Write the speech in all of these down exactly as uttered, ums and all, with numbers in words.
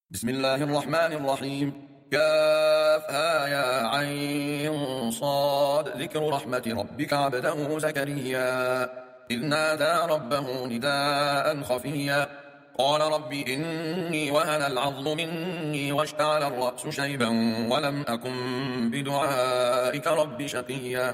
بسم الله الرحمن الرحيم. كافها يا عين صاد ذكر رحمة ربك عبده زكريا إذ نادى ربه نداء خفيا قال رب إني وهن العظم مني واشتعل الرأس شيبا ولم أكن بدعائك رب شقيا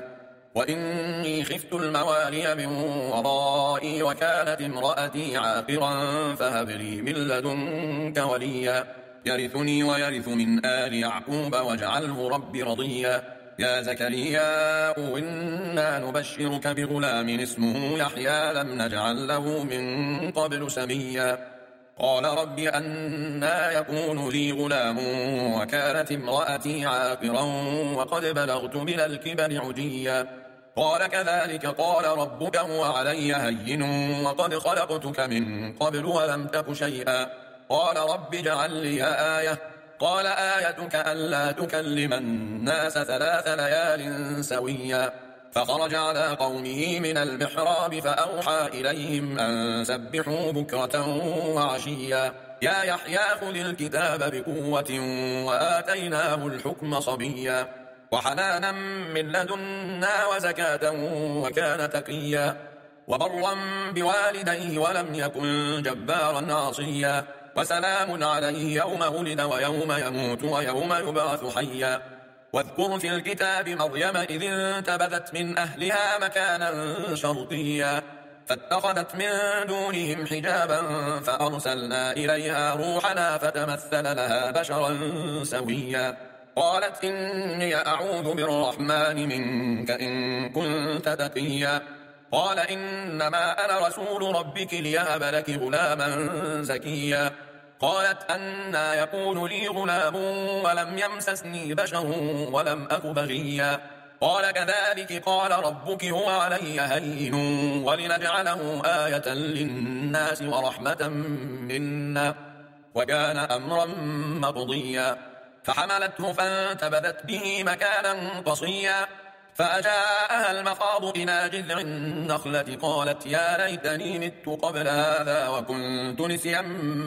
وإني خفت الموالي من ورائي وكانت امرأتي عاقرا فهب لي من لدنك وليا يرثني ويرث من آل يعقوب واجعله رب رضيا يا زكريا إنا نبشرك بغلام اسمه يحيى لم نجعل له من قبل سميا قال رب أنى يكون لي غلام وكانت امرأتي عاقرا وقد بلغت من الكبر عجيا قال كذلك قال ربك هو علي هين وقد خلقتك من قبل ولم تك شيئا قال رب اجعل لي آية قال آيتك ألا تكلم الناس ثلاث ليال سويا فخرج على قومه من المحراب فأوحى إليهم أن سبحوا بكرة وعشيا يا يحيى خذ الكتاب بقوة وآتيناه الحكم صبيا وحنانا من لدنا وزكاة وكان تقيا وبرا بوالديه ولم يكن جبارا عصيا وسلام عليه يوم ولد ويوم يموت ويوم يبعث حيا واذكر في الكتاب مريم إذ انتبذت من أهلها مكانا شرقيا فاتخذت من دونهم حجابا فأرسلنا إليها روحنا فتمثل لها بشرا سويا قالت إني أعوذ بالرحمن منك إن كنت تقيا قال إنما أنا رسول ربك ليهب لك غلاما زكيا قالت أنى يكون لي غلام ولم يمسسني بشر ولم أك بغيا قال كذلك قال ربك هو علي هين ولنجعله آية للناس ورحمة منا وكان أمرا مقضيا فحملته فانتبذت به مكانا قصيا فأجاءها المخاض إلى جذع النخلة قالت يا ليتني مت قبل هذا وكنت نسيا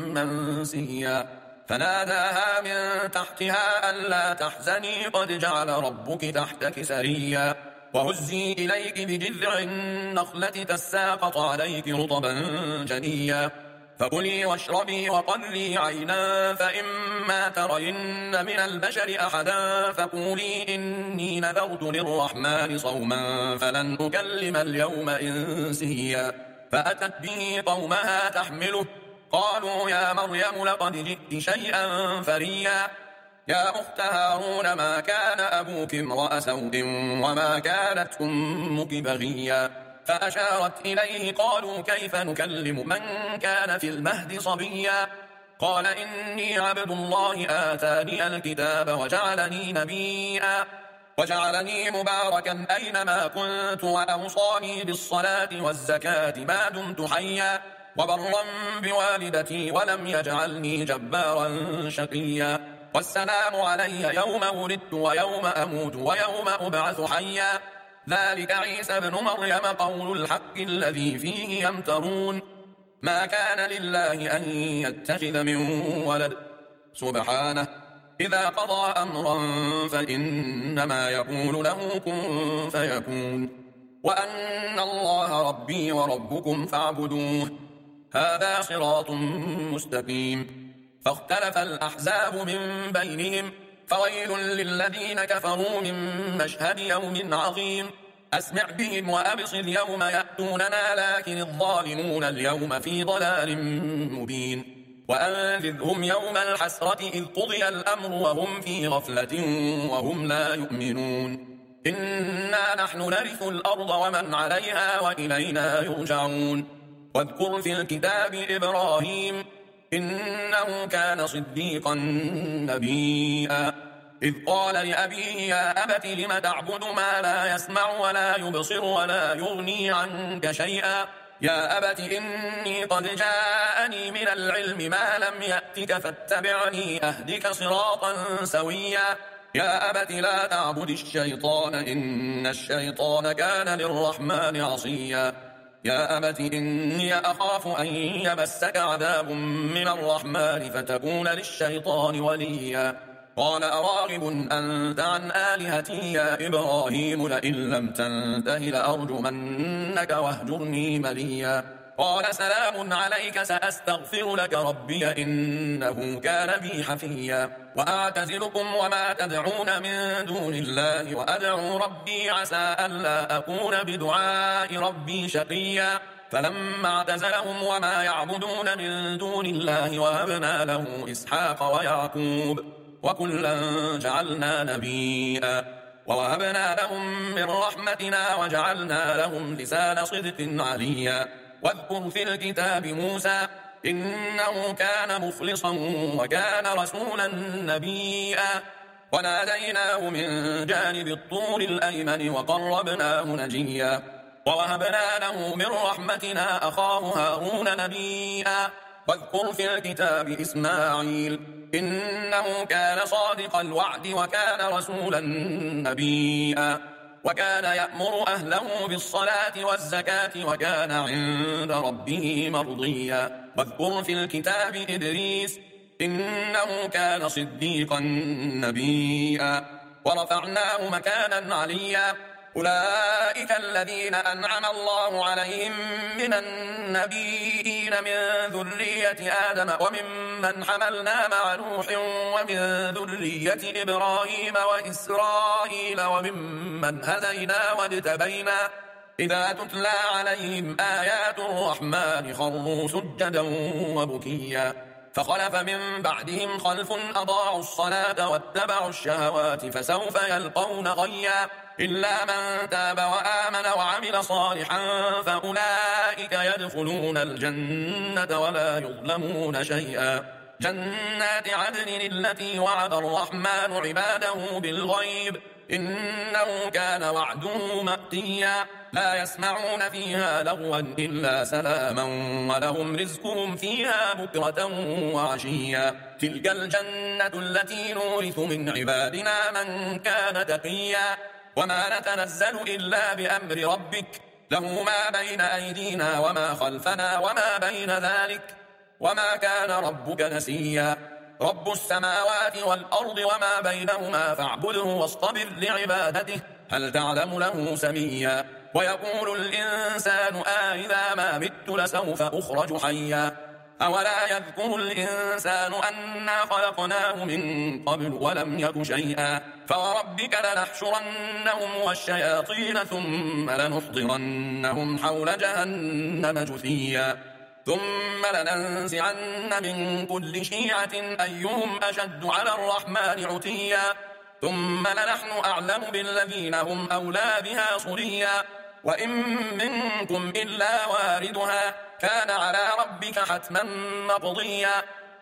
منسيا فناداها من تحتها ألا تحزني قد جعل ربك تحتك سريا وهزي إليك بجذع النخلة تساقط عليك رطبا جنيا فكلي واشربي وقري عينا فإما ترين من البشر أحدا فقولي إني نذرت للرحمن صوما فلن أكلم اليوم إنسيا فأتت به قومها تحمله قالوا يا مريم لقد جئت شيئا فريا يا أخت هارون ما كان أبوك امرأ سوء وما كانت أمك بغيا فأشارت إليه قالوا كيف نكلم من كان في المهد صبيا قال إني عبد الله آتاني الكتاب وجعلني نبيا وجعلني مباركا أينما كنت وأوصاني بالصلاة والزكاة ما دمت حيا وبرا بوالدتي ولم يجعلني جبارا شقيا والسلام علي يوم ولدت ويوم أموت ويوم أبعث حيا ذلك عيسى ابن مريم قول الحق الذي فيه يمترون ما كان لله أن يتخذ من ولد سبحانه إذا قضى أمرا فإنما يقول له كن فيكون وأن الله ربي وربكم فاعبدوه هذا صراط مستقيم فاختلف الأحزاب من بينهم فويل للذين كفروا من مشهد يوم عظيم أسمع بهم وأبصر يوم يأتوننا لكن الظالمون اليوم في ضلال مبين وأنذرهم يوم الحسرة إذ قضي الأمر وهم في غفلة وهم لا يؤمنون إنا نحن نرث الأرض ومن عليها وإلينا يرجعون واذكر في الكتاب إبراهيم إنه كان صديقا نبيا إذ قال لأبيه يا أبت لم تعبد ما لا يسمع ولا يبصر ولا يغني عنك شيئا يا أبت إني قد جاءني من العلم ما لم يأتك فاتبعني أهدك صراطا سويا يا أبت لا تعبد الشيطان إن الشيطان كان للرحمن عصيا يا أبت إني أخاف أن يمسك عذاب من الرحمن فتكون للشيطان وليا قال أراغب أنت عن آلهتي يا إبراهيم لئن لم تنته لأرجمنك واهجرني مليا قال سلام عليك سأستغفر لك ربي إنه كان بي حفيا وأعتزلكم وما تدعون من دون الله وأدعو ربي عسى ألا أكون بدعاء ربي شقيا فلما اعتزلهم وما يعبدون من دون الله وهبنا له إسحاق ويعقوب وكلا جعلنا نبيا ووهبنا لهم من رحمتنا وجعلنا لهم لسان صدق عليا واذكر في الكتاب موسى إنه كان مخلصا وكان رسولا نبيا وناديناه من جانب الطور الأيمن وقربناه نجيا ووهبنا له من رحمتنا أخاه هارون نبيا واذكر في الكتاب إسماعيل إنه كان صادق الوعد وكان رسولا نبيا وكان يأمر أهله بالصلاة والزكاة وكان عند ربه مرضيا واذكر في الكتاب إدريس إنه كان صديقا نبيا ورفعناه مكانا عليا أولئك الذين أنعم الله عليهم من النبيين من ذرية آدم وممن حملنا مع نوح ومن ذرية إبراهيم وإسرائيل وممن هدينا واجتبينا إذا تتلى عليهم آيات الرحمن خروا سجدا وبكيا فخلف من بعدهم خلف أضاعوا الصلاة واتبعوا الشهوات فسوف يلقون غيا إلا من تاب وآمن وعمل صالحا فأولئك يدخلون الجنة ولا يظلمون شيئا جنات عدن التي وعد الرحمن عباده بالغيب إنه كان وعده مأتيا لا يسمعون فيها لغوا إلا سلاما ولهم رزقهم فيها بكرة وعشيا تلك الجنة التي نورث من عبادنا من كان تقيا وما نتنزل إلا بأمر ربك له ما بين أيدينا وما خلفنا وما بين ذلك وما كان ربك نسيا رب السماوات والأرض وما بينهما فاعبده واصطبر لعبادته هل تعلم له سميا ويقول الإنسان آئذا ما مت لسوف أخرج حيا أولا يذكر الإنسان أنا خلقناه من قبل ولم يك شيئا فوربك لنحشرنهم والشياطين ثم لنحضرنهم حول جهنم جثيا ثم لننزعن من كل شيعة أيهم أشد على الرحمن عتيا ثم لنحن أعلم بالذين هم أولى بها صليا وإن منكم إلا واردها كان على ربك حتما مقضيا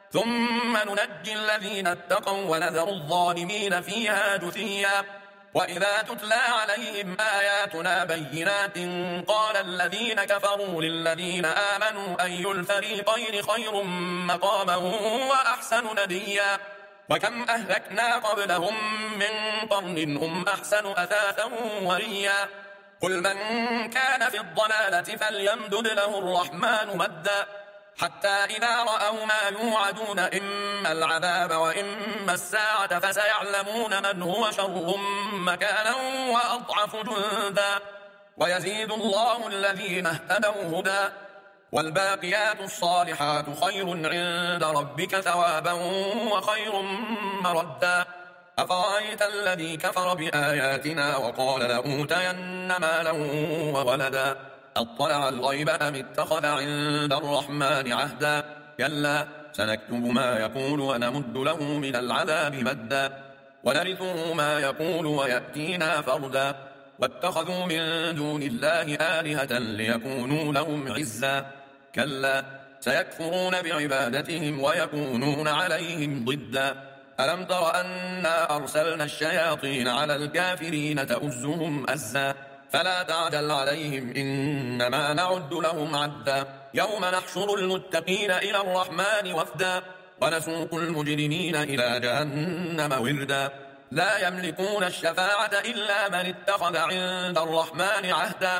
ثم ننجي الذين اتقوا ونذر الظالمين فيها جثيا وإذا تتلى عليهم آياتنا بينات قال الذين كفروا للذين آمنوا أي الفريقين خير مقاما وأحسن نديا وكم أهلكنا قبلهم من قرن هم أحسن أثاثا وريا قل من كان في الضلالة فليمدد له الرحمن مدا حتى إذا رأوا ما يوعدون إما العذاب وإما الساعة فسيعلمون من هو شر مكانا وأضعف جندا ويزيد الله الذين اهتدوا هدى والباقيات الصالحات خير عند ربك ثوابا وخير مردا أفرأيت الذي كفر بآياتنا وقال لأوتين مالا وولدا أطلع الغيب أم اتخذ عند الرحمن عهدا كلا سنكتب ما يقول ونمد له من العذاب مدا ونرثه ما يقول ويأتينا فردا واتخذوا من دون الله آلهة ليكونوا لهم عزا كلا سيكفرون بعبادتهم ويكونون عليهم ضدا ألم تر أنا أرسلنا الشياطين على الكافرين تؤزهم أزا فلا تعجل عليهم إنما نعد لهم عدا يوم نحشر المتقين إلى الرحمن وفدا ونسوق المجرمين إلى جهنم وردا لا يملكون الشفاعة إلا من اتخذ عند الرحمن عهدا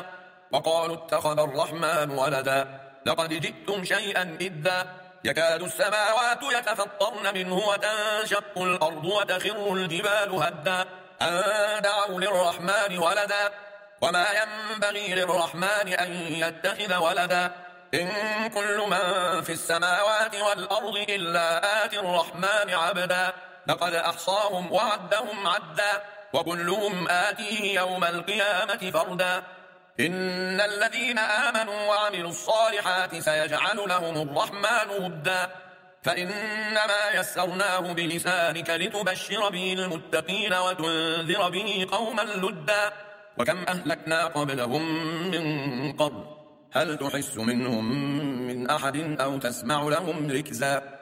وقالوا اتخذ الرحمن ولدا لقد جئتم شيئا إدا يكاد السماوات يتفطرن منه وتنشق الأرض وتخر الجبال هدا أن دعوا للرحمن ولدا وما ينبغي للرحمن أن يتخذ ولدا إن كل من في السماوات والأرض إلا آتي الرحمن عبدا لقد أحصاهم وعدهم عدا وكلهم آتيه يوم القيامة فردا إن الذين آمنوا وعملوا الصالحات سيجعل لهم الرحمن ودا فإنما يسرناه بلسانك لتبشر به المتقين وتنذر به قوما لدا وكم أهلكنا قبلهم من قرن هل تحس منهم من أحد أو تسمع لهم ركزا